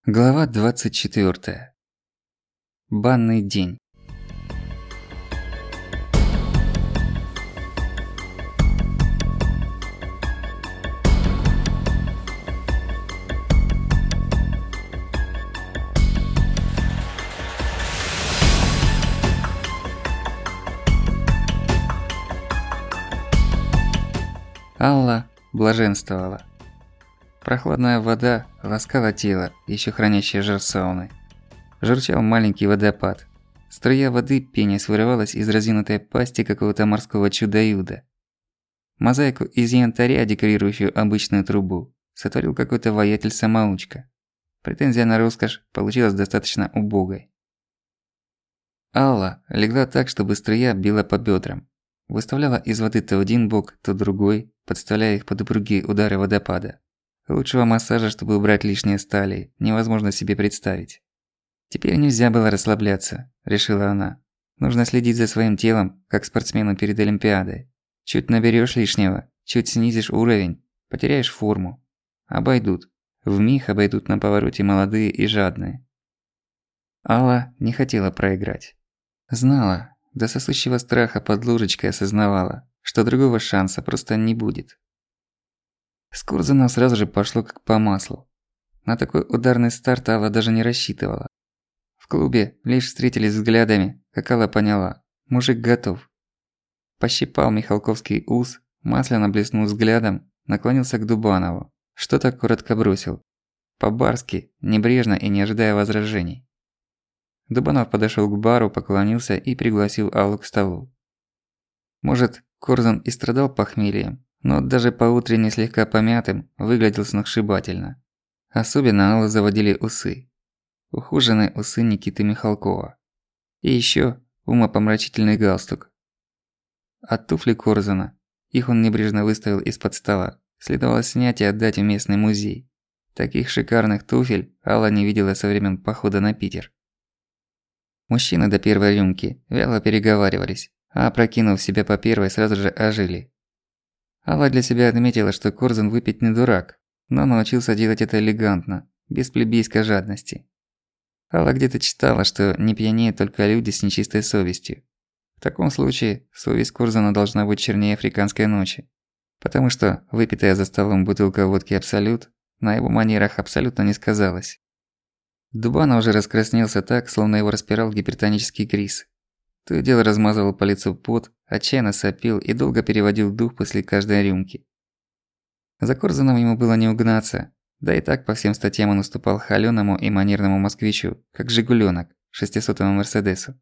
Глава 24. Банный день. Алла блаженствовала. Прохладная вода ласкала тело, еще хранящее жар сауны. Журчал маленький водопад. Струя воды пенясь вырывалась из разинутой пасти какого-то морского чудо-юда. Мозаику из янтаря, декорирующую обычную трубу, сотворил какой-то воятель-самоучка. Претензия на роскошь получилась достаточно убогой. Алла легла так, чтобы струя била по бедрам. Выставляла из воды то один бок, то другой, подставляя их под упругие удары водопада. Лучшего массажа, чтобы убрать лишние стали, невозможно себе представить. Теперь нельзя было расслабляться, решила она. Нужно следить за своим телом, как спортсмену перед Олимпиадой. Чуть наберёшь лишнего, чуть снизишь уровень, потеряешь форму. Обойдут. Вмиг обойдут на повороте молодые и жадные. Алла не хотела проиграть. Знала, до сосущего страха под ложечкой осознавала, что другого шанса просто не будет. С Курзаном сразу же пошло как по маслу. На такой ударный старт Алла даже не рассчитывала. В клубе лишь встретились взглядами, как Алла поняла. Мужик готов. Пощипал Михалковский ус, масляно блеснул взглядом, наклонился к Дубанову. Что-то коротко бросил. По-барски, небрежно и не ожидая возражений. Дубанов подошёл к бару, поклонился и пригласил Аллу к столу. Может, Курзан и страдал похмельем, но даже по-утренне слегка помятым выглядел сногсшибательно. Особенно Аллу заводили усы. Ухоженные усы Никиты Михалкова. И ещё умопомрачительный галстук. А туфли Курзана, их он небрежно выставил из-под стола, следовало снять и отдать в местный музей. Таких шикарных туфель Алла не видела со времен похода на Питер. Мужчины до первой рюмки вяло переговаривались, а опрокинув себя по первой, сразу же ожили. Алла для себя отметила, что Курзан выпить не дурак, но научился делать это элегантно, без плебейской жадности. Алла где-то читала, что не пьянеют только люди с нечистой совестью. В таком случае совесть Курзана должна быть чернее африканской ночи, потому что выпитая за столом бутылка водки «Абсолют» на его манерах абсолютно не сказалась. Дубанов уже раскраснелся так, словно его распирал гипертонический криз. То и дело размазывал по лицу пот, отчаянно сопел и долго переводил дух после каждой рюмки. За Курзаном ему было не угнаться, да и так по всем статьям он уступал холёному и манерному москвичу, как жигулёнок 600-му Мерседесу.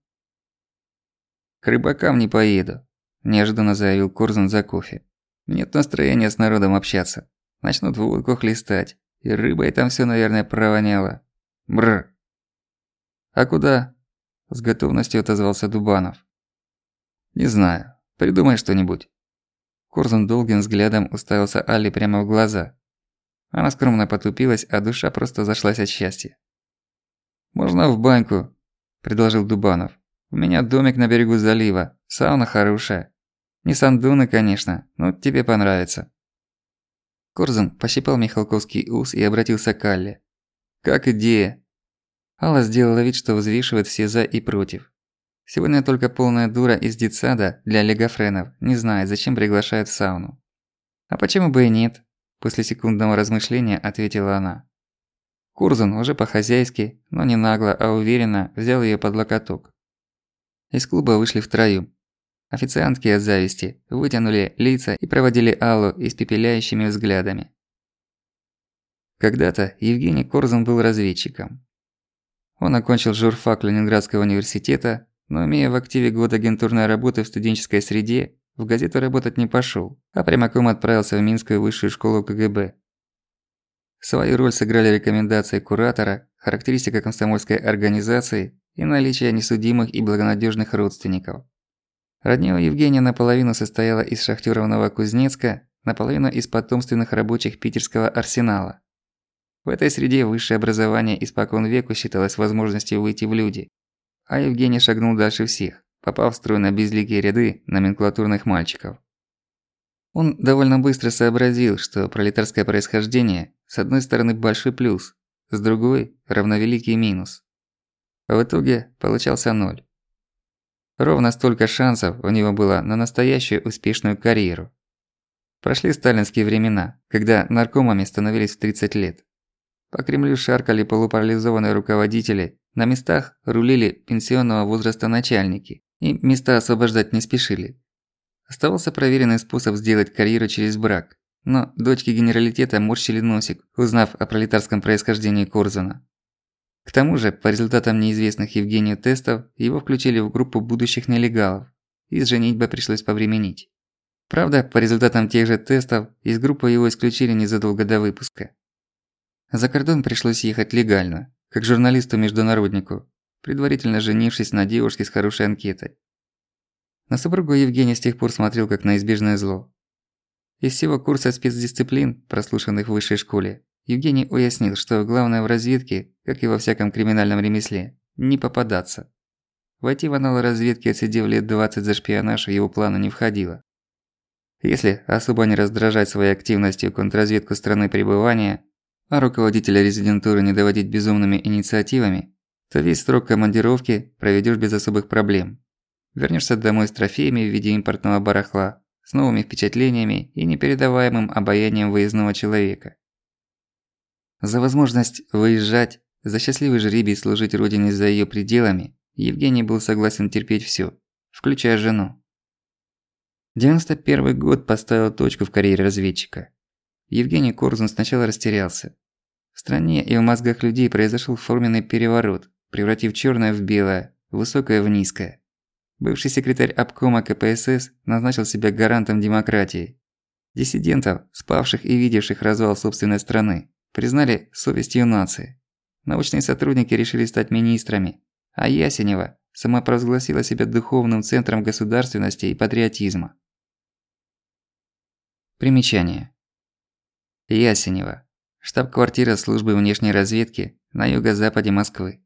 «К рыбакам не поеду», – неожиданно заявил Курзан за кофе. «Нет настроения с народом общаться. Начнут водку хлестать, и рыбой там всё, наверное, провоняло. Бррр». «А куда?» – с готовностью отозвался Дубанов. «Не знаю. Придумай что-нибудь». Курзан долгим взглядом уставился Алле прямо в глаза. Она скромно потупилась, а душа просто зашлась от счастья. «Можно в баньку», – предложил Дубанов. «У меня домик на берегу залива, сауна хорошая. Не сандуны, конечно, но тебе понравится». Курзан пощипал Михалковский ус и обратился к Алле. «Как идея?» Алла сделала вид, что взвешивает все «за» и «против». Сегодня только полная дура из детсада для олигофренов не знает, зачем приглашают в сауну. «А почему бы и нет?» – после секундного размышления ответила она. Курзан уже по-хозяйски, но не нагло, а уверенно взял её под локоток. Из клуба вышли втроём. Официантки от зависти вытянули лица и проводили Аллу испепеляющими взглядами. Когда-то Евгений Курзан был разведчиком. Он окончил журфак Ленинградского университета, но имея в активе год агентурной работы в студенческой среде, в газету работать не пошёл, а прямиком отправился в Минскую высшую школу КГБ. Свою роль сыграли рекомендации куратора, характеристика комсомольской организации и наличие несудимых и благонадёжных родственников. Родня у Евгения наполовину состояла из шахтёров Новокузнецка, наполовину из потомственных рабочих питерского арсенала. В этой среде высшее образование испокон веку считалось возможностью выйти в люди. А Евгений шагнул дальше всех, попав в строй безликие ряды номенклатурных мальчиков. Он довольно быстро сообразил, что пролетарское происхождение, с одной стороны, большой плюс, с другой – равновеликий минус. В итоге получался 0. Ровно столько шансов у него было на настоящую успешную карьеру. Прошли сталинские времена, когда наркомами становились в 30 лет. По Кремлю шаркали полупарализованные руководители, на местах рулили пенсионного возраста начальники, и места освобождать не спешили. Оставался проверенный способ сделать карьеру через брак, но дочки генералитета морщили носик, узнав о пролетарском происхождении Корзуна. К тому же, по результатам неизвестных Евгению тестов, его включили в группу будущих нелегалов, и с женитьбой пришлось повременить. Правда, по результатам тех же тестов, из группы его исключили незадолго до выпуска. За кордон пришлось ехать легально, как журналисту-международнику, предварительно женившись на девушке с хорошей анкетой. На супругу Евгений с тех пор смотрел как на неизбежное зло. Из всего курса спецдисциплин, прослушанных в высшей школе, Евгений уяснил, что главное в разведке, как и во всяком криминальном ремесле, не попадаться. Войти в аналы разведки, отсидев лет 20 за шпионаж, в его планы не входило. Если особо не раздражать своей активностью контрразведку страны пребывания, а руководителя резидентуры не доводить безумными инициативами, то весь срок командировки проведёшь без особых проблем. Вернёшься домой с трофеями в виде импортного барахла, с новыми впечатлениями и непередаваемым обаянием выездного человека. За возможность выезжать, за счастливый жребий служить родине за её пределами, Евгений был согласен терпеть всё, включая жену. 91 год поставил точку в карьере разведчика. Евгений Корзун сначала растерялся. В стране и в мозгах людей произошёл форменный переворот, превратив чёрное в белое, высокое в низкое. Бывший секретарь обкома КПСС назначил себя гарантом демократии. Диссидентов, спавших и видевших развал собственной страны, признали совестью нации. Научные сотрудники решили стать министрами, а Ясенева самопровозгласила себя духовным центром государственности и патриотизма. Примечание. Ясенева. Штаб-квартира службы внешней разведки на юго-западе Москвы.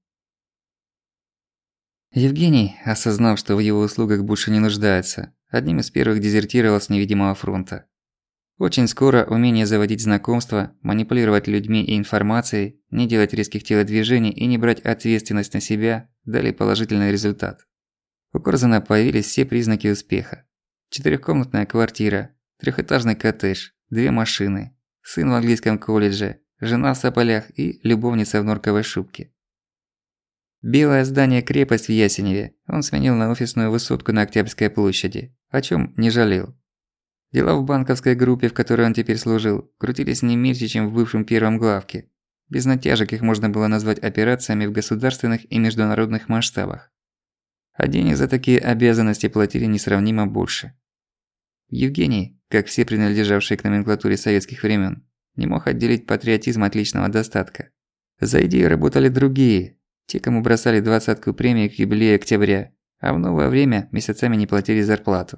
Евгений, осознав, что в его услугах больше не нуждается, одним из первых дезертировал с невидимого фронта. Очень скоро умение заводить знакомства, манипулировать людьми и информацией, не делать резких телодвижений и не брать ответственность на себя дали положительный результат. У Корзуна появились все признаки успеха. 4-комнатная квартира, 3-этажный коттедж, 2 машины, сын в английском колледже, жена в соболях и любовница в норковой шубке. Белое здание-крепость в Ясеневе он сменил на офисную высотку на Октябрьской площади, о чём не жалел. Дела в банковской группе, в которой он теперь служил, крутились не меньше, чем в бывшем первом главке. Без натяжек их можно было назвать операциями в государственных и международных масштабах. А денег за такие обязанности платили несравнимо больше. Евгений, как все принадлежавшие к номенклатуре советских времен, не мог отделить патриотизм от личного достатка. За идею работали другие, те, кому бросали 20-ку премии к юбилею октября, а в новое время месяцами не платили зарплату.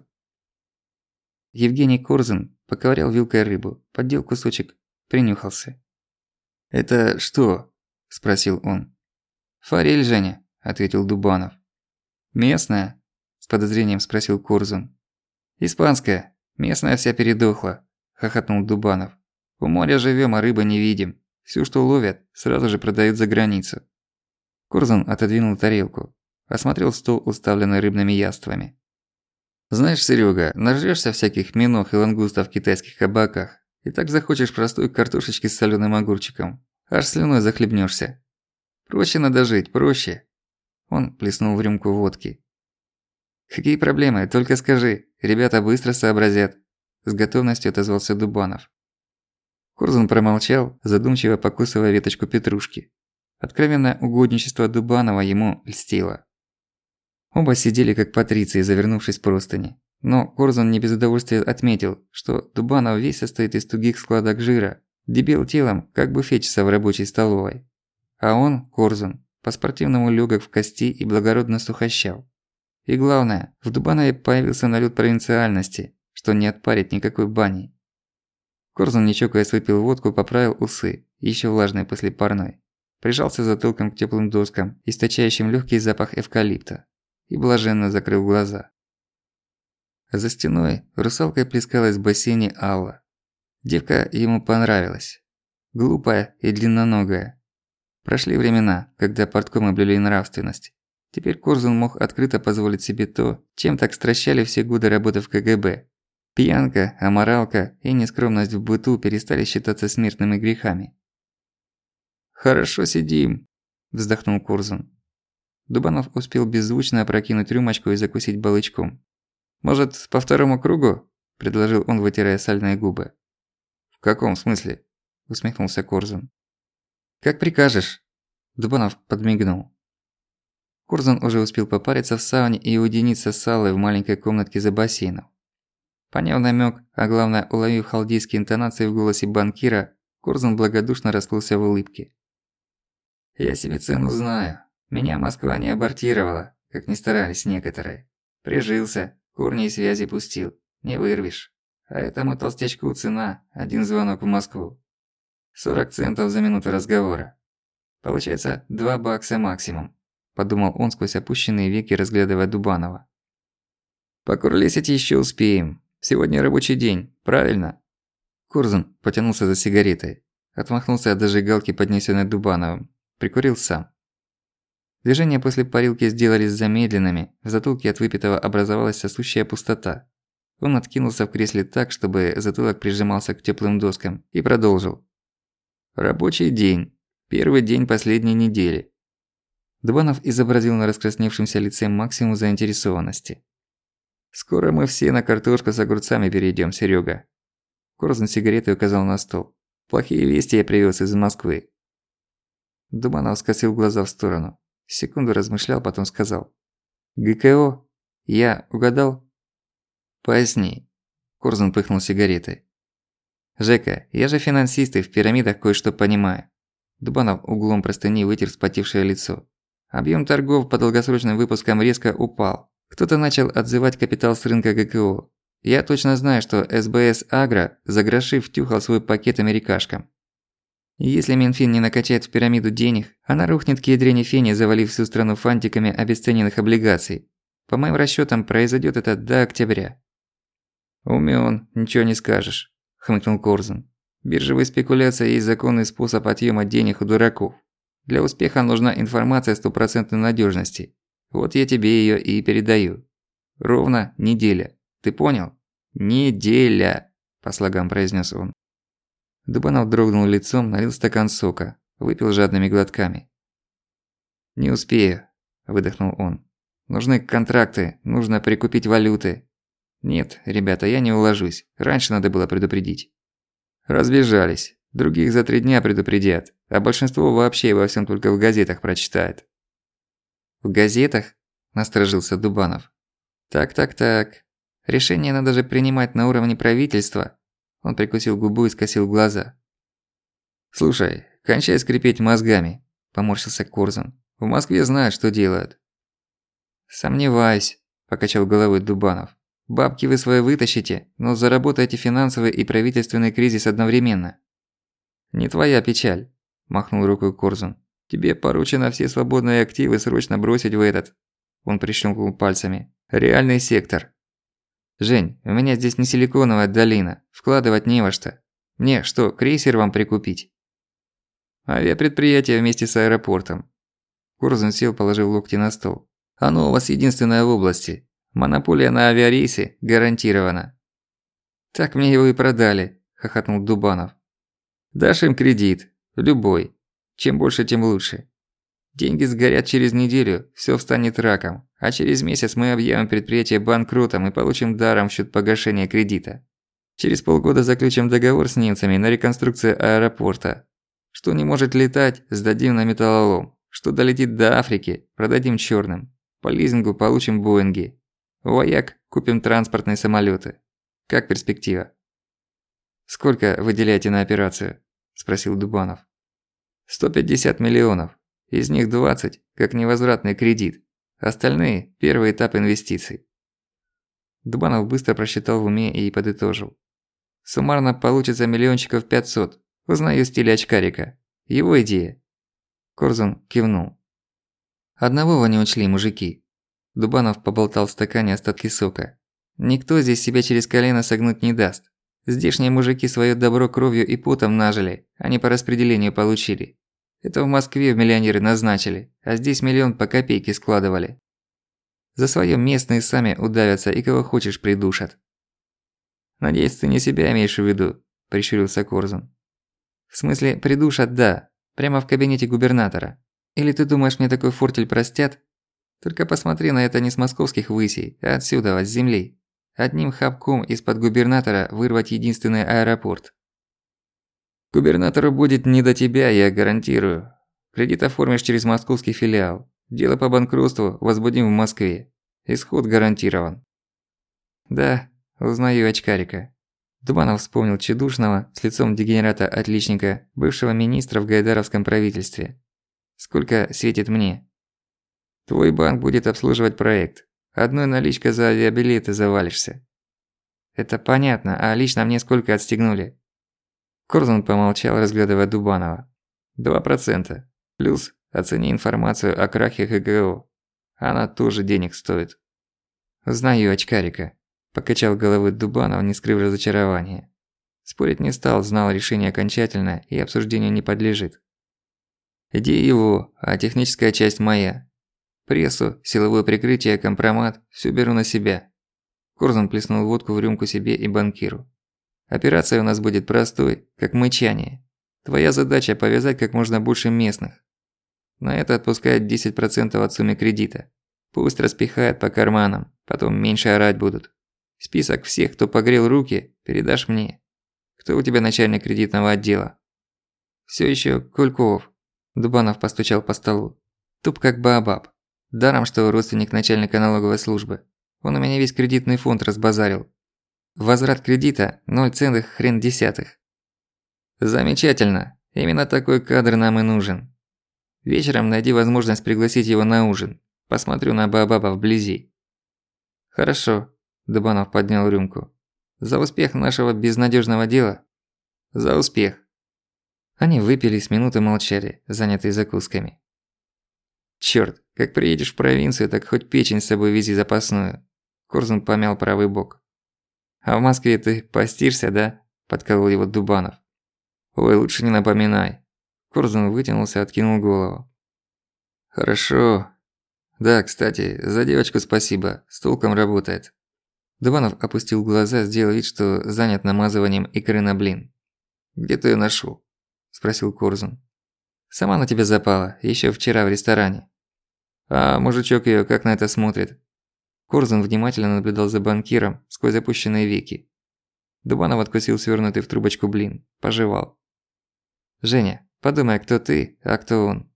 Евгений Корзун поковырял вилкой рыбу, поддел кусочек, принюхался. «Это что?» – спросил он. «Форель, Женя», – ответил Дубанов. «Местная?» – с подозрением спросил Корзун. «Испанская. Местная вся передохла», – хохотнул Дубанов. «У моря живём, а рыбы не видим. Всё, что ловят, сразу же продают за границу». Корзун отодвинул тарелку, осмотрел стол, уставленный рыбными яствами. «Знаешь, Серёга, нажрёшься всяких миног и лангустов в китайских кабаках, и так захочешь простой картошечки с солёным огурчиком. Аж слюной захлебнёшься. Проще надо жить, проще». Он плеснул в рюмку водки. «Какие проблемы? Только скажи. Ребята быстро сообразят», – с готовностью отозвался Дубанов. Корзун промолчал, задумчиво покусывая веточку петрушки. Откровенное угодничество Дубанова ему льстило. Оба сидели как патриции, завернувшись в простыни. Но Корзун не без удовольствия отметил, что Дубанов весь состоит из тугих складок жира, дебил телом, как буфетчица в рабочей столовой. А он, Корзун, по-спортивному лёгок в кости и благородно сухощав. И главное, в Дубанове появился налёт провинциальности, что не отпарит никакой баней. Корзун, не чокаясь, выпил водку, поправил усы, ещё влажные после парной. Прижался затылком к тёплым доскам, источающим лёгкий запах эвкалипта, и блаженно закрыл глаза. За стеной русалкой плескалась в бассейне Алла. Девка ему понравилась. Глупая и длинноногая. Прошли времена, когда порткомы блюли нравственность. Теперь Корзун мог открыто позволить себе то, чем так стращали все годы работы в КГБ. Пьянка, аморалка и нескромность в быту перестали считаться смертными грехами. «Хорошо сидим», – вздохнул Корзун. Дубанов успел беззвучно опрокинуть рюмочку и закусить балычком. «Может, по второму кругу?» – предложил он, вытирая сальные губы. «В каком смысле?» – усмехнулся Корзун. «Как прикажешь», – Дубанов подмигнул. Корзун уже успел попариться в сауне и уединиться с Аллой в маленькой комнатке за бассейном. Поняв намёк, а главное уловив халдейские интонации в голосе банкира, Корзун благодушно расплылся в улыбке. «Я себе цену знаю. Меня Москва не абортировала, как ни старались некоторые. Прижился, корни и связи пустил. Не вырвешь. А этому толстячку цена – 1 звонок в Москву. 40 центов за минуту разговора. Получается 2 бакса максимум», – подумал он сквозь опущенные веки, разглядывая Дубанова. «Покурлесить ещё успеем. Сегодня рабочий день, правильно?» Корзун потянулся за сигаретой. Отмахнулся от зажигалки, поднесенной Дубановым. Прикурил сам. Движения после парилки сделались замедленными, в затылке от выпитого образовалась сосущая пустота. Он откинулся в кресле так, чтобы затылок прижимался к тёплым доскам, и продолжил. «Рабочий день. Первый день последней недели». Дубанов изобразил на раскрасневшемся лице максимум заинтересованности. «Скоро мы все на картошку с огурцами перейдём, Серёга». Корзун сигаретой указал на стол. «Плохие вести я привёз из Москвы». Дубанов скосил глаза в сторону. Секунду размышлял, потом сказал. «ГКО? Я угадал?» «Поясни». Корзун пыхнул сигаретой. «Жека, я же финансист и в пирамидах кое-что понимаю». Дубанов углом простыни вытер вспотевшее лицо. Объём торгов по долгосрочным выпускам резко упал. Кто-то начал отзывать капитал с рынка ГКО. Я точно знаю, что СБС Агро за гроши втюхал свой пакет америкашкам. Если Минфин не накачает в пирамиду денег, она рухнет к ядрене фени, завалив всю страну фантиками обесцененных облигаций. По моим расчётам, произойдёт это до октября. «Умён, ничего не скажешь», – хмыкнул Корзун. «Биржевые спекуляции есть законный способ отъема денег у дураков. Для успеха нужна информация стопроцентной надёжности. Вот я тебе её и передаю. Ровно неделя. Ты понял? Неделя», – по слогам произнёс он. Дубанов дрогнул лицом, налил стакан сока, выпил жадными глотками. «Не успею», – выдохнул он. «Нужны контракты, нужно прикупить валюты. Нет, ребята, я не уложусь. Раньше надо было предупредить». Разбежались. Других за 3 дня предупредят, а большинство вообще во всём только в газетах прочитает. «В газетах?» – насторожился Дубанов. «Так. Решение надо же принимать на уровне правительства». Он прикусил губу и скосил глаза. «Слушай, кончай скрипеть мозгами», – поморщился Корзун. «В Москве знают, что делают». «Сомневаюсь», – покачал головой Дубанов. «Бабки вы свои вытащите, но заработаете финансовый и правительственный кризис одновременно». «Не твоя печаль», – махнул рукой Корзун. «Тебе поручено все свободные активы срочно бросить в этот». Он прищёлкнул пальцами. «Реальный сектор». «Жень, у меня здесь не силиконовая долина, вкладывать не во что. Мне что, крейсер вам прикупить?» «Авиапредприятие вместе с аэропортом». Корзун сел, положив локти на стол. «Оно у вас единственное в области. Монополия на авиарейсы гарантирована». «Так мне его и продали», – хохотнул Дубанов. «Дашь им кредит. Любой. Чем больше, тем лучше. Деньги сгорят через неделю, всё встанет раком, а через месяц мы объявим предприятие банкротом и получим даром в счёт погашения кредита. Через полгода заключим договор с немцами на реконструкцию аэропорта. Что не может летать, сдадим на металлолом. Что долетит до Африки, продадим чёрным. По лизингу получим Боинги. У вояк купим транспортные самолёты. Как перспектива?» «Сколько выделяете на операцию?» – спросил Дубанов. 150 миллионов. Из них 20 как невозвратный кредит. Остальные – первый этап инвестиций». Дубанов быстро просчитал в уме и подытожил. «Суммарно получится миллиончиков 500. Узнаю стиль очкарика. Его идея». Корзун кивнул. «Одного вы не учли, мужики». Дубанов поболтал в стакане остатки сока. «Никто здесь себя через колено согнуть не даст. Здешние мужики своё добро кровью и потом нажили, а не по распределению получили. Это в Москве в миллионеры назначили, а здесь миллион по копейке складывали. За своё местные сами удавятся и кого хочешь придушат. Надеюсь, ты не себя имеешь в виду, прищурился Корзун. В смысле, придушат, да, прямо в кабинете губернатора. Или ты думаешь, мне такой фортель простят? Только посмотри на это не с московских высей, а отсюда, с земли. Одним хапком из-под губернатора вырвать единственный аэропорт. Губернатору будет не до тебя, я гарантирую. Кредит оформишь через московский филиал. Дело по банкротству возбудим в Москве. Исход гарантирован. Да, узнаю очкарика. Дубанов вспомнил тщедушного, с лицом дегенерата-отличника, бывшего министра в гайдаровском правительстве. Сколько светит мне? Твой банк будет обслуживать проект. Одной наличкой за авиабилеты завалишься. Это понятно, а лично мне сколько отстегнули? Корзун помолчал, разглядывая Дубанова. 2%. Плюс оцени информацию о крахе ГГО. Она тоже денег стоит. Знаю очкарика. Покачал головой Дубанов, не скрыв разочарования. Спорить не стал, знал решение окончательное и обсуждению не подлежит. Идея его, а техническая часть моя. Прессу, силовое прикрытие, компромат – всё беру на себя. Корзун плеснул водку в рюмку себе и банкиру. Операция у нас будет простой, как мычание. Твоя задача – повязать как можно больше местных. На это отпускают 10% от суммы кредита. Пусть распихают по карманам, потом меньше орать будут. Список всех, кто погрел руки, передашь мне. Кто у тебя начальник кредитного отдела? Всё ещё Кульков. Дубанов постучал по столу. Туп как баобаб. Даром, что родственник начальника налоговой службы. Он у меня весь кредитный фонд разбазарил. Возврат кредита 0,1. Замечательно. Именно такой кадр нам и нужен. Вечером найди возможность пригласить его на ужин. Посмотрю на баобаба вблизи. Хорошо. Дубанов поднял рюмку. За успех нашего безнадёжного дела? За успех. Они выпили, с минуты молчали, занятые закусками. Чёрт, как приедешь в провинцию, так хоть печень с собой вези запасную. Корзун помял правый бок. А в Москве ты постишься, да? Подколол его Дубанов. Ой, лучше не напоминай. Корзун вытянулся, откинул голову. Хорошо. Да, кстати, за девочку спасибо, с толком работает. Дубанов опустил глаза, сделал вид, что занят намазыванием икры на блин. Где ты её нашёл? Спросил Корзун. Сама на тебя запала, ещё вчера в ресторане. А мужичок её как на это смотрит? Корзун внимательно наблюдал за банкиром сквозь опущенные веки. Дубанов откусил свёрнутый в трубочку блин, пожевал. «Женя, подумай, кто ты, а кто он».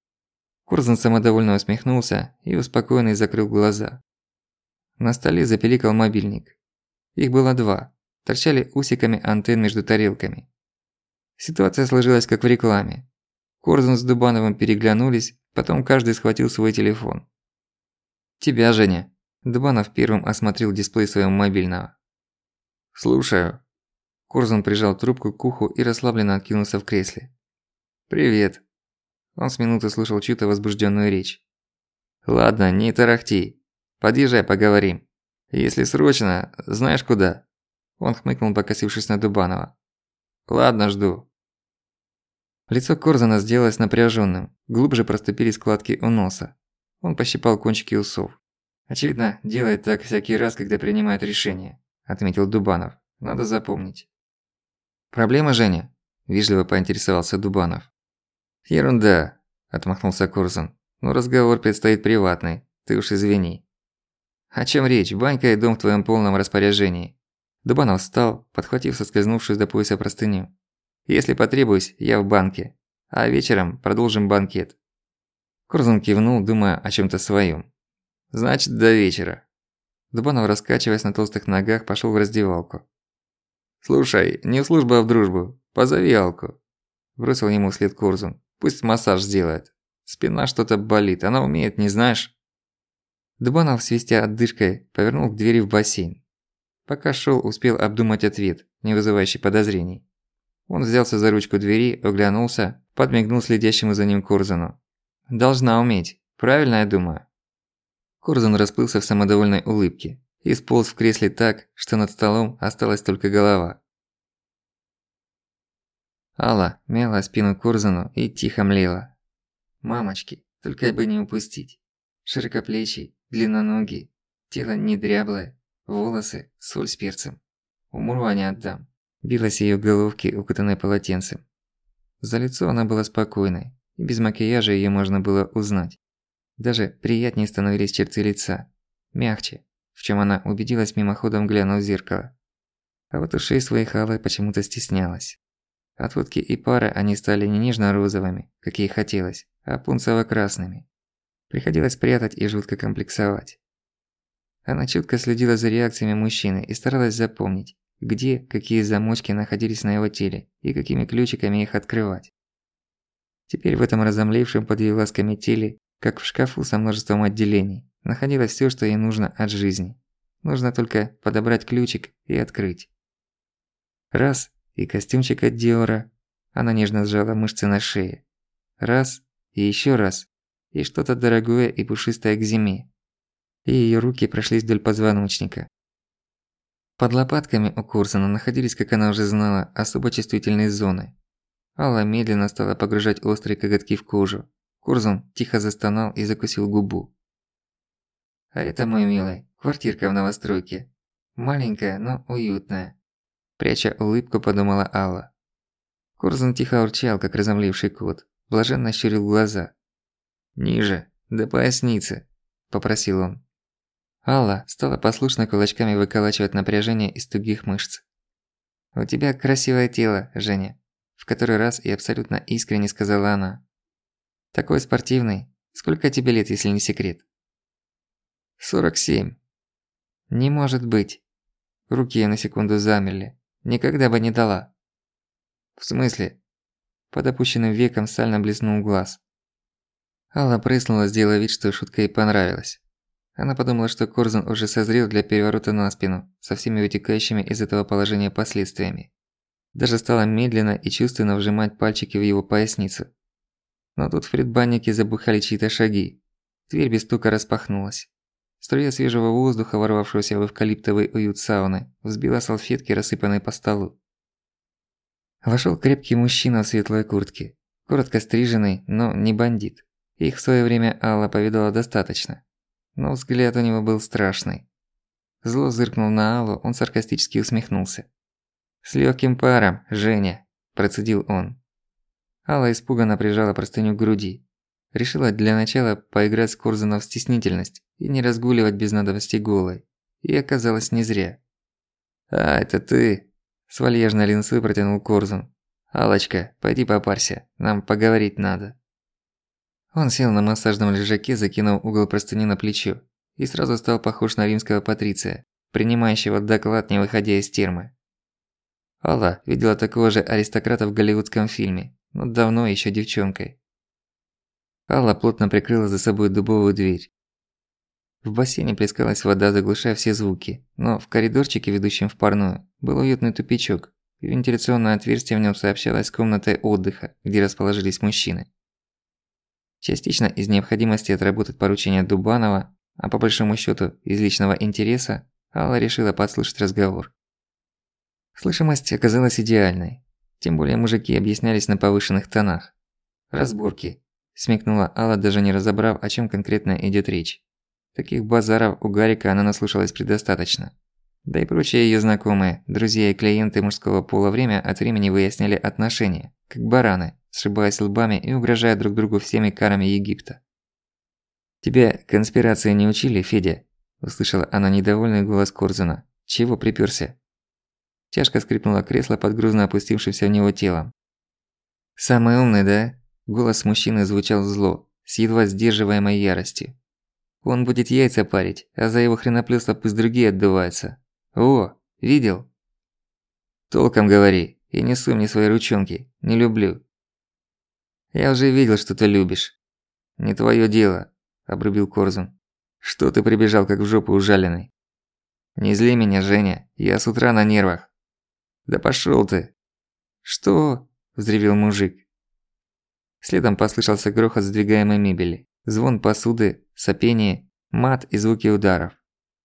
Корзун самодовольно усмехнулся и успокоенный закрыл глаза. На столе запиликал мобильник. Их было 2, торчали усиками антенн между тарелками. Ситуация сложилась как в рекламе. Корзун с Дубановым переглянулись, потом каждый схватил свой телефон. «Тебя, Женя». Дубанов первым осмотрел дисплей своего мобильного. «Слушаю». Корзун прижал трубку к уху и расслабленно откинулся в кресле. «Привет». Он с минуты слушал чью-то возбужденную речь. «Ладно, не тарахти. Подъезжай, поговорим. Если срочно, знаешь куда?» Он хмыкнул, покосившись на Дубанова. «Ладно, жду». Лицо Корзуна сделалось напряженным, глубже проступили складки у носа. Он пощипал кончики усов. «Очевидно, делает так всякий раз, когда принимает решение», – отметил Дубанов. «Надо запомнить». «Проблема, Женя?» – вежливо поинтересовался Дубанов. «Ерунда», – отмахнулся Корзун. «Но разговор предстоит приватный, ты уж извини». «О чём речь? Банька и дом в твоём полном распоряжении». Дубанов встал, подхватив соскользнувшую до пояса простыню. «Если потребуюсь, я в банке. А вечером продолжим банкет». Корзун кивнул, думая о чём-то своём. «Значит, до вечера». Дубанов, раскачиваясь на толстых ногах, пошёл в раздевалку. «Слушай, не в службу, а в дружбу. Позови Алку». Бросил ему вслед Корзун. «Пусть массаж сделает. Спина что-то болит, она умеет, не знаешь?» Дубанов, свистя отдышкой, повернул к двери в бассейн. Пока шёл, успел обдумать ответ, не вызывающий подозрений. Он взялся за ручку двери, оглянулся, подмигнул следящему за ним Корзуну. «Должна уметь. Правильно я думаю?» Корзун расплылся в самодовольной улыбке и сполз в кресле так, что над столом осталась только голова. Алла мяла спину Корзуну и тихо млела. «Мамочки, только бы не упустить. Широкоплечий, длинноногий, тело не дряблое, волосы, соль с перцем. Умру не отдам». Билась её головки, укутанной полотенцем. За лицо она была спокойной, и без макияжа её можно было узнать. Даже приятнее становились черты лица, мягче, в чём она убедилась мимоходом, глянув в зеркало. А вот ушей своих Алла почему-то стеснялась. От водки и пара они стали не нежно-розовыми, как ей хотелось, а пунцово-красными. Приходилось прятать и жутко комплексовать. Она чутко следила за реакциями мужчины и старалась запомнить, где какие замочки находились на его теле и какими ключиками их открывать. Теперь в этом разомлевшем под её ласками теле, как в шкафу со множеством отделений, находилось всё, что ей нужно от жизни. Нужно только подобрать ключик и открыть. Раз – и костюмчик от Диора. Она нежно сжала мышцы на шее. Раз – и ещё раз. И что-то дорогое и пушистое к зиме. И её руки прошлись вдоль позвоночника. Под лопатками у Корзуна находились, как она уже знала, особо чувствительные зоны. Алла медленно стала погружать острые коготки в кожу. Корзун тихо застонал и закусил губу. «А это, мой милый, квартирка в новостройке. Маленькая, но уютная». Пряча улыбку, подумала Алла. Корзун тихо урчал, как разомлевший кот. Блаженно щурил глаза. «Ниже, до поясницы», – попросил он. Алла стала послушно кулачками выколачивать напряжение из тугих мышц. «У тебя красивое тело, Женя», – в который раз и абсолютно искренне сказала она. «Такой спортивный. Сколько тебе лет, если не секрет?» 47. «Не может быть». Руки её на секунду замерли. «Никогда бы не дала». «В смысле?» Под опущенным веком сально блеснул глаз. Алла прыснула, сделав вид, что шутка ей понравилась. Она подумала, что Корзун уже созрел для переворота на спину, со всеми вытекающими из этого положения последствиями. Даже стала медленно и чувственно вжимать пальчики в его поясницу. Но тут в предбаннике забухали чьи-то шаги. Дверь без стука распахнулась. Струя свежего воздуха, ворвавшегося в эвкалиптовый уют сауны, взбила салфетки, рассыпанные по столу. Вошёл крепкий мужчина в светлой куртке. Коротко стриженный, но не бандит. Их в своё время Алла повидала достаточно. Но взгляд у него был страшный. Зло зыркнул на Аллу, он саркастически усмехнулся. «С лёгким паром, Женя», – процедил он. Алла испуганно прижала простыню к груди. Решила для начала поиграть с Корзуном в стеснительность и не разгуливать без надобности голой. И оказалось не зря. «А, это ты?» – с вальяжной линцой протянул Корзун. «Аллочка, пойди попарься, нам поговорить надо». Он сел на массажном лежаке, закинув угол простыни на плечо, и сразу стал похож на римского патриция, принимающего доклад, не выходя из термы. Алла видела такого же аристократа в голливудском фильме, но давно ещё девчонкой. Алла плотно прикрыла за собой дубовую дверь. В бассейне плескалась вода, заглушая все звуки, но в коридорчике, ведущем в парную, был уютный тупичок, и вентиляционное отверстие в нём сообщалось с комнатой отдыха, где расположились мужчины. Частично из необходимости отработать поручение Дубанова, а по большому счёту из личного интереса, Алла решила подслушать разговор. Слышимость оказалась идеальной, тем более мужики объяснялись на повышенных тонах. «Разборки», – смекнула Алла, даже не разобрав, о чём конкретно идёт речь. Таких базаров у Гарика она наслушалась предостаточно. Да и прочие её знакомые, друзья и клиенты мужского пола время от времени выясняли отношения, как бараны, сшибаясь лбами и угрожая друг другу всеми карами Египта. «Тебя конспирации не учили, Федя?» – услышала она недовольный голос Корзуна. «Чего припёрся?» Тяжко скрипнуло кресло под грузно опустившимся в него телом. «Самый умный, да?» – голос мужчины звучал зло, с едва сдерживаемой яростью. «Он будет яйца парить, а за его хреноплёство пусть другие отдуваются. О, видел?» «Толком говори, и не суй мне свои ручонки, не люблю». «Я уже видел, что ты любишь». «Не твоё дело», – обрубил Корзун. «Что ты прибежал, как в жопу ужаленный?» «Не зли меня, Женя, я с утра на нервах». «Да пошёл ты!» «Что?» – взревел мужик. Следом послышался грохот сдвигаемой мебели, звон посуды, сопение, мат и звуки ударов.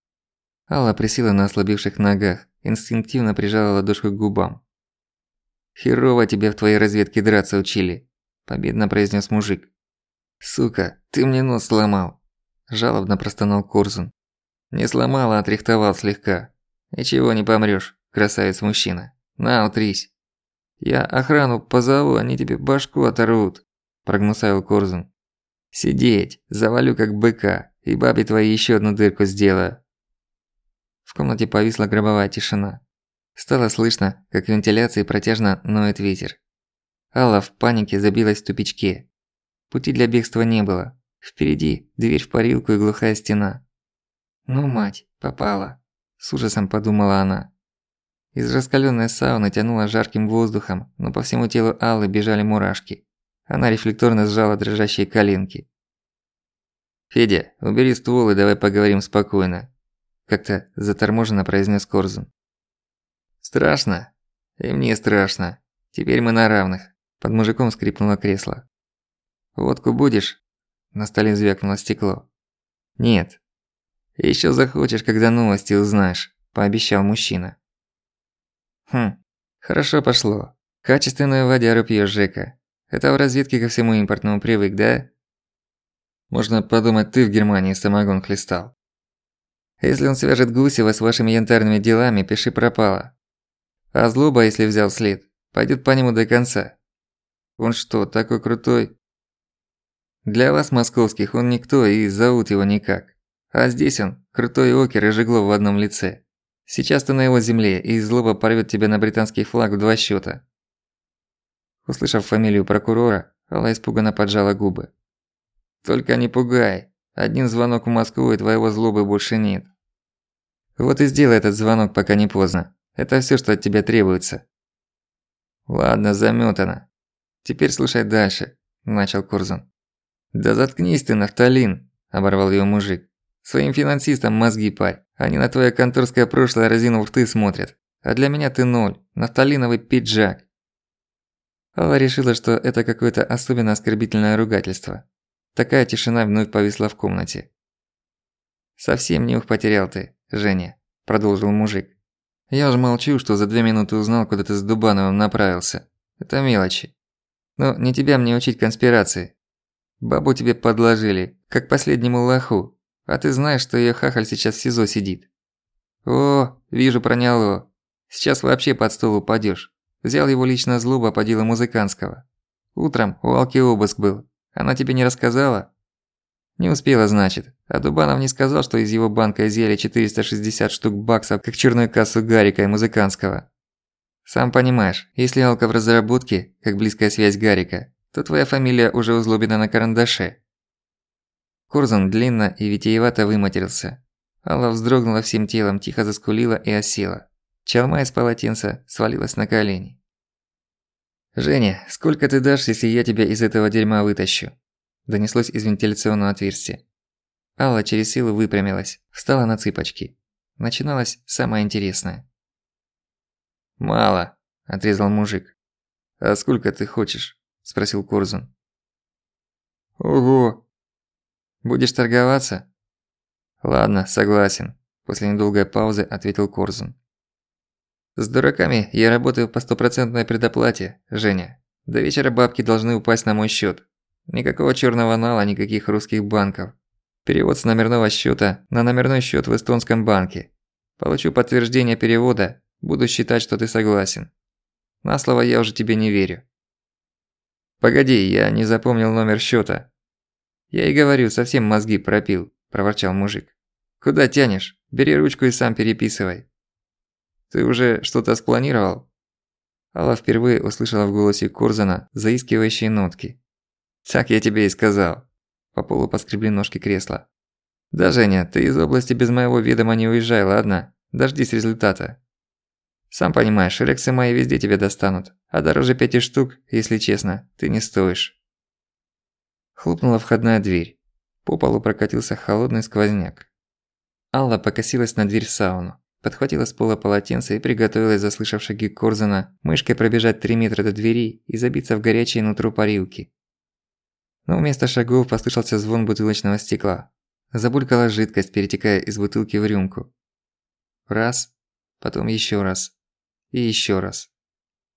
Алла присела на ослабевших ногах, инстинктивно прижала ладошку к губам. Херово тебе в твоей разведке драться учили», – победно произнес мужик. «Сука, ты мне нос сломал», – жалобно простонал Корзун. «Не сломал, а отрихтовал слегка. Ничего, не помрёшь, красавец-мужчина. На, утрись. Я охрану позову, они тебе башку оторвут», – прогнусавил Корзун. «Сидеть, завалю как быка, и бабе твоей ещё одну дырку сделаю». В комнате повисла гробовая тишина. Стало слышно, как в вентиляции протяжно ноет ветер. Алла в панике забилась в тупичке. Пути для бегства не было. Впереди дверь в парилку и глухая стена. «Ну, мать, попала», – с ужасом подумала она. Из раскалённой сауны тянуло жарким воздухом, но по всему телу Аллы бежали мурашки. Она рефлекторно сжала дрожащие коленки. «Федя, убери ствол и давай поговорим спокойно», – как-то заторможенно произнес Корзун. «Страшно? И мне страшно. Теперь мы на равных». Под мужиком скрипнуло кресло. «Водку будешь?» На столе звякнуло стекло. «Нет». «Ещё захочешь, когда новости узнаешь», – пообещал мужчина. Хорошо пошло. Качественную водяру пьёшь, Жека. Это в разведке ко всему импортному привык, да? Можно подумать, ты в Германии самогон хлестал. Если он свяжет Гусева с вашими янтарными делами, пиши пропало. А Злоба, если взял след, пойдёт по нему до конца. Он что, такой крутой? Для вас, московских, он никто и зовут его никак. А здесь он, крутой окер и Жиглов в одном лице. Сейчас ты на его земле, и Злоба порвёт тебя на британский флаг в 2 счёта. Услышав фамилию прокурора, Алла испуганно поджала губы. «Только не пугай. Один звонок в Москву, и твоего Злобы больше нет. Вот и сделай этот звонок, пока не поздно. Это всё, что от тебя требуется». «Ладно, замётано. Теперь слушай дальше», – начал Корзун. «Да заткнись ты, нафталин», – оборвал её мужик. «Своим финансистам мозги парь. Они на твоё конторское прошлое разинув рты смотрят. А для меня ты ноль. Нафталиновый пиджак». Алла решила, что это какое-то особенно оскорбительное ругательство. Такая тишина вновь повисла в комнате. «Совсем нюх потерял ты, Женя», – продолжил мужик. «Я уж молчу, что за 2 минуты узнал, куда ты с Дубановым направился. Это мелочи. Но не тебя мне учить конспирации. Бабу тебе подложили, как последнему лоху. А ты знаешь, что её хахаль сейчас в СИЗО сидит. О, вижу, проняло. Сейчас вообще под стол упадёшь. Взял его лично Злоба по делу Музыканского. Утром у Алки обыск был. Она тебе не рассказала? Не успела, значит. А Дубанов не сказал, что из его банка изъяли 460 штук баксов, как черную кассу Гарика и Музыканского. Сам понимаешь, если Алка в разработке, как близкая связь Гарика, то твоя фамилия уже у Злобина на карандаше. Корзун длинно и витиевато выматерился. Алла вздрогнула всем телом, тихо заскулила и осела. Чалма из полотенца свалилась на колени. «Женя, сколько ты дашь, если я тебя из этого дерьма вытащу?» Донеслось из вентиляционного отверстия. Алла через силу выпрямилась, встала на цыпочки. Начиналось самое интересное. «Мало», – отрезал мужик. «А сколько ты хочешь?» – спросил Корзун. «Ого! Будешь торговаться?» «Ладно, согласен», – после недолгой паузы ответил Корзун. «С дураками я работаю по 100% предоплате, Женя. До вечера бабки должны упасть на мой счёт. Никакого чёрного нала, никаких русских банков. Перевод с номерного счёта на номерной счёт в эстонском банке. Получу подтверждение перевода, буду считать, что ты согласен. На слово я уже тебе не верю». «Погоди, я не запомнил номер счёта». «Я и говорю, совсем мозги пропил», – проворчал мужик. «Куда тянешь? Бери ручку и сам переписывай». «Ты уже что-то спланировал?» Алла впервые услышала в голосе Корзуна заискивающие нотки. «Так я тебе и сказал». По полу поскребли ножки кресла. «Да, Женя, ты из области без моего ведома не уезжай, ладно? Дождись результата. Сам понимаешь, рексы мои везде тебя достанут, а дороже 5 штук, если честно, ты не стоишь». Хлопнула входная дверь. По полу прокатился холодный сквозняк. Алла покосилась на дверь в сауну, подхватила с пола полотенце и приготовилась, заслышав шаги Корзуна, мышкой пробежать 3 метра до двери и забиться в горячее нутро парилки. Но вместо шагов послышался звон бутылочного стекла. Забулькала жидкость, перетекая из бутылки в рюмку. Раз, потом ещё раз. И ещё раз.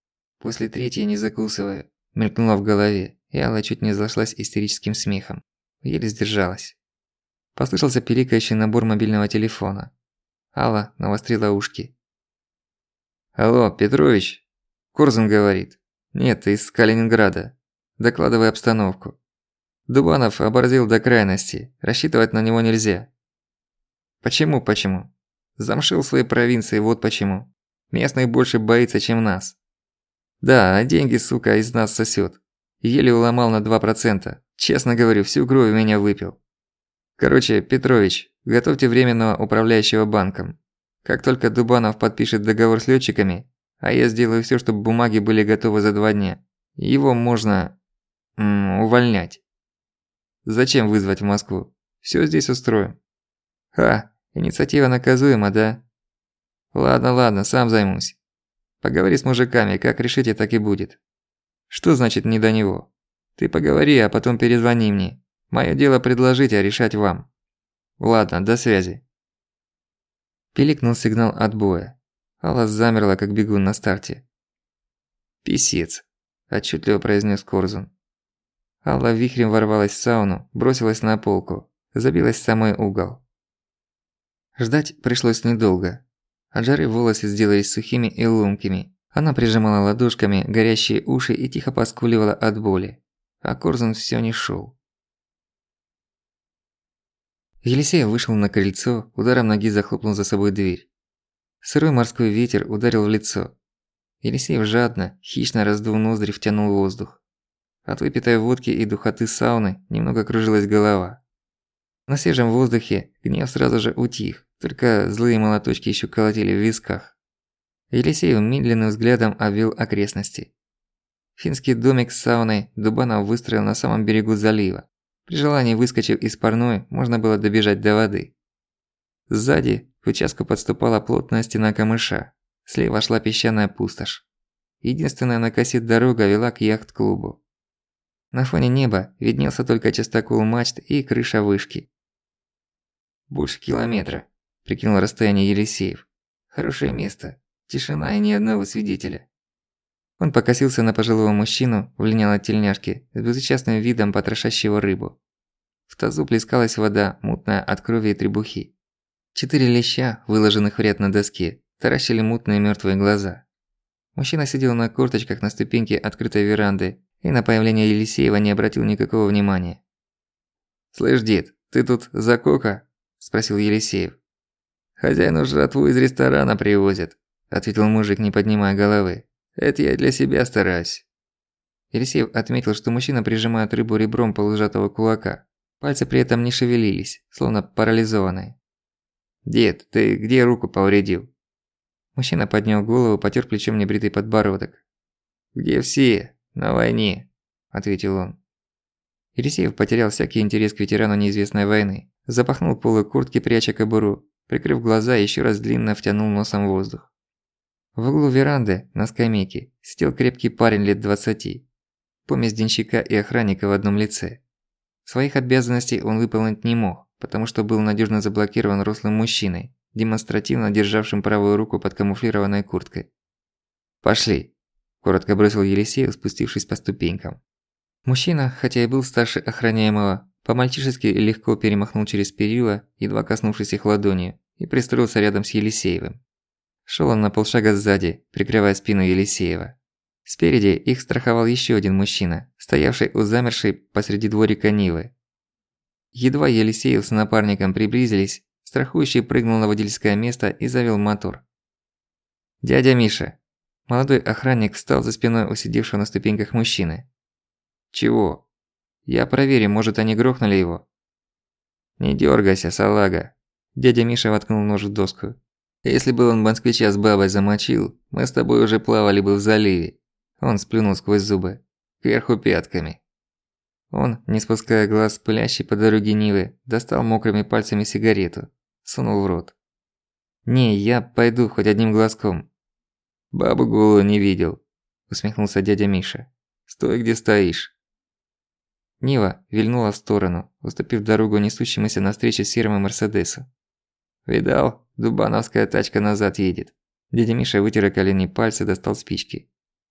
после третьей не закусываю», – мелькнула в голове, и Алла чуть не зашлась истерическим смехом. Еле сдержалась. Послышался пиликающий набор мобильного телефона. Алла навострила ушки. «Алло, Петрович?» Корзун говорит. «Нет, из Калининграда. Докладывай обстановку. Дубанов оборзел до крайности, рассчитывать на него нельзя». «Почему? Замшил в своей провинции, вот почему. Местный больше боится, чем нас. Да, а деньги, сука, из нас сосёт. Еле уломал на 2%. Честно говорю, всю кровь меня выпил. Короче, Петрович, готовьте временного управляющего банком. Как только Дубанов подпишет договор с лётчиками, а я сделаю всё, чтобы бумаги были готовы за 2 дня, его можно... увольнять. Зачем вызвать в Москву? Всё здесь устроим». Инициатива наказуема, да? Ладно, сам займусь. Поговори с мужиками, как решите, так и будет. Что значит не до него? Ты поговори, а потом перезвони мне. Моё дело предложить, а решать вам. Ладно, до связи. Пиликнул сигнал отбоя. Алла замерла, как бегун на старте. «Писец», – отчетливо произнес Корзун. Алла вихрем ворвалась в сауну, бросилась на полку, забилась в самый угол. Ждать пришлось недолго. От жары волосы сделались сухими и ломкими. Она прижимала ладошками горящие уши и тихо поскуливала от боли. А Корзун всё не шёл. Елисеев вышел на крыльцо, ударом ноги захлопнул за собой дверь. Сырой морской ветер ударил в лицо. Елисеев жадно, хищно раздув ноздри, втянул воздух. От выпитой водки и духоты сауны немного кружилась голова. На свежем воздухе гнев сразу же утих, только злые молоточки ещё колотили в висках. Елисеев медленным взглядом обвел окрестности. Финский домик с сауной Дубанов выстроил на самом берегу залива. При желании, выскочив из парной, можно было добежать до воды. Сзади к участку подступала плотная стена камыша. Слева шла песчаная пустошь. Единственная на косе дорога вела к яхт-клубу. На фоне неба виднелся только частокол мачт и крыша вышки. «Больше километра», – прикинул расстояние Елисеев. «Хорошее место. Тишина и ни одного свидетеля». Он покосился на пожилого мужчину в линялой тельняшке с безучастным видом потрошащего рыбу. В тазу плескалась вода, мутная от крови и требухи. 4 леща, выложенных в ряд на доске, таращили мутные мёртвые глаза. Мужчина сидел на корточках на ступеньке открытой веранды и на появление Елисеева не обратил никакого внимания. «Слышь, дед, ты тут за кока?» – спросил Елисеев. «Хозяину жратву из ресторана привозят», – ответил мужик, не поднимая головы. «Это я для себя стараюсь». Елисеев отметил, что мужчина прижимает рыбу ребром полусжатого кулака. Пальцы при этом не шевелились, словно парализованные. «Дед, ты где руку повредил?» Мужчина поднял голову, потёр плечом небритый подбородок. «Где все? На войне», – ответил он. Елисеев потерял всякий интерес к ветерану неизвестной войны. Запахнул полы куртки, пряча кобуру. Прикрыв глаза, ещё раз длинно втянул носом воздух. В углу веранды, на скамейке, сидел крепкий парень лет 20. Помесь денщика и охранника в одном лице. Своих обязанностей он выполнить не мог, потому что был надёжно заблокирован рослым мужчиной, демонстративно державшим правую руку под камуфлированной курткой. «Пошли», – коротко бросил Елисеев, спустившись по ступенькам. Мужчина, хотя и был старше охраняемого, по-мальчишески легко перемахнул через перила, едва коснувшись их ладонью, и пристроился рядом с Елисеевым. Шёл он на полшага сзади, прикрывая спину Елисеева. Спереди их страховал ещё один мужчина, стоявший у замершей посреди дворика Нивы. Едва Елисеев с напарником приблизились, страхующий прыгнул на водительское место и завел мотор. «Дядя Миша!» Молодой охранник встал за спиной у сидевшего на ступеньках мужчины. «Чего?» «Я проверю, может, они грохнули его?» «Не дёргайся, салага!» Дядя Миша воткнул нож в доску. «Если бы он москвича с бабой замочил, мы с тобой уже плавали бы в заливе». Он сплюнул сквозь зубы. «Кверху пятками». Он, не спуская глаз с пылящей по дороге Нивы, достал мокрыми пальцами сигарету. Сунул в рот. «Не, я пойду хоть одним глазком». «Бабу голую не видел», – усмехнулся дядя Миша. «Стой, где стоишь». Нива вильнула в сторону, уступив дорогу несущемуся навстречу серому Мерседесу. «Видал, дубановская тачка назад едет». Дядя Миша вытер о колени пальцы, достал спички.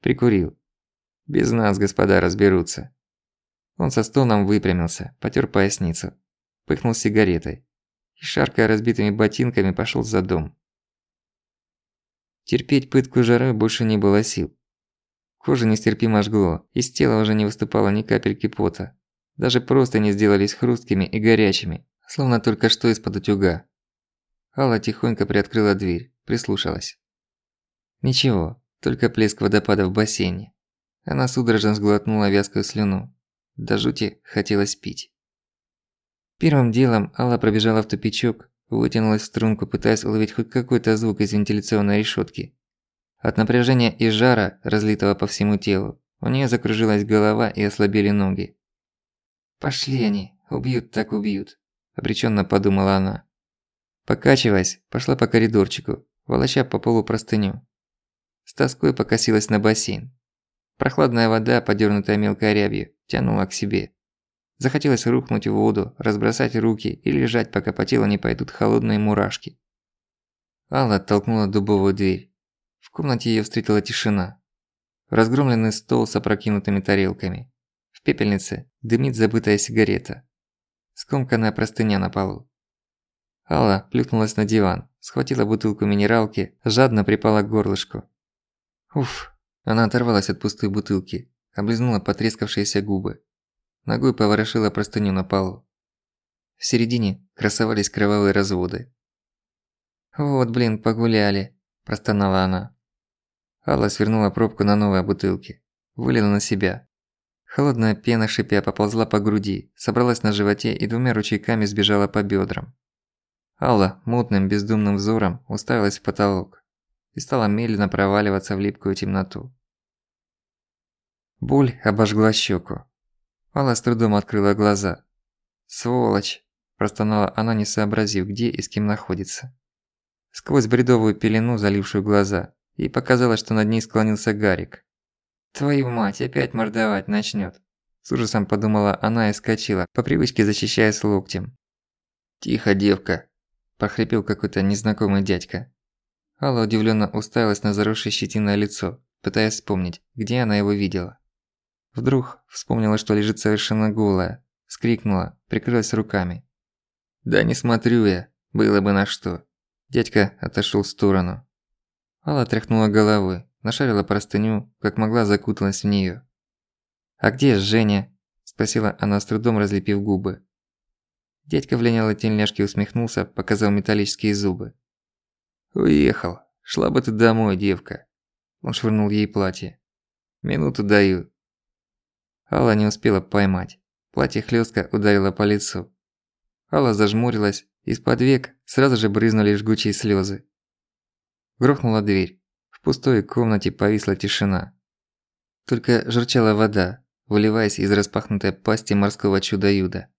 Прикурил. Без нас господа разберутся. Он со стоном выпрямился, потёр поясницу, пыхнул сигаретой и, шаркая разбитыми ботинками, пошёл за дом. Терпеть пытку жарой больше не было сил. Кожу нестерпимо жгло, из тела уже не выступало ни капельки пота. Даже простыни сделались хрусткими и горячими, словно только что из-под утюга. Алла тихонько приоткрыла дверь, прислушалась. Ничего, только плеск водопада в бассейне. Она судорожно сглотнула вязкую слюну. До жути хотелось пить. Первым делом Алла пробежала в тупичок, вытянулась в струнку, пытаясь уловить хоть какой-то звук из вентиляционной решётки. От напряжения и жара, разлитого по всему телу, у неё закружилась голова и ослабели ноги. «Пошли они, убьют так убьют», – обречённо подумала она. Покачиваясь, пошла по коридорчику, волоча по полу простыню. С тоской покосилась на бассейн. Прохладная вода, подёрнутая мелкой рябью, тянула к себе. Захотелось рухнуть в воду, разбросать руки и лежать, пока по телу не пойдут холодные мурашки. Алла оттолкнула дубовую дверь. В комнате её встретила тишина. Разгромленный стол с опрокинутыми тарелками. В пепельнице дымит забытая сигарета. Скомканная простыня на полу. Алла плюхнулась на диван, схватила бутылку минералки, жадно припала к горлышку. Уф, она оторвалась от пустой бутылки, облизнула потрескавшиеся губы. Ногой поворошила простыню на полу. В середине красовались кровавые разводы. «Вот, блин, погуляли», – простонала она. Алла свернула пробку на новой бутылке, вылила на себя. Холодная пена, шипя, поползла по груди, собралась на животе и двумя ручейками сбежала по бёдрам. Алла мутным бездумным взором уставилась в потолок и стала медленно проваливаться в липкую темноту. Боль обожгла щеку. Алла с трудом открыла глаза. «Сволочь!» – простонала она, не сообразив, где и с кем находится. Сквозь бредовую пелену, залившую глаза, ей показалось, что над ней склонился Гарик. «Твою мать, опять мордовать начнёт!» С ужасом подумала она и вскочила, по привычке защищаясь локтем. «Тихо, девка!» – прохрипел какой-то незнакомый дядька. Алла удивлённо уставилась на заросшее щетиной лицо, пытаясь вспомнить, где она его видела. Вдруг вспомнила, что лежит совершенно голая, вскрикнула, прикрылась руками. «Да не смотрю я, было бы на что». Дядька отошёл в сторону. Алла тряхнула головой, нашарила простыню, как могла закуталась в неё. «А где Женя?» – спросила она с трудом, разлепив губы. Дядька в линялой тельняшке усмехнулся, показал металлические зубы. «Уехал. Шла бы ты домой, девка». Он швырнул ей платье. «Минуту даю». Алла не успела поймать. Платье хлёстко ударило по лицу. Алла зажмурилась, из-под век сразу же брызнули жгучие слёзы. Грохнула дверь. В пустой комнате повисла тишина. Только журчала вода, выливаясь из распахнутой пасти морского чудо-юда.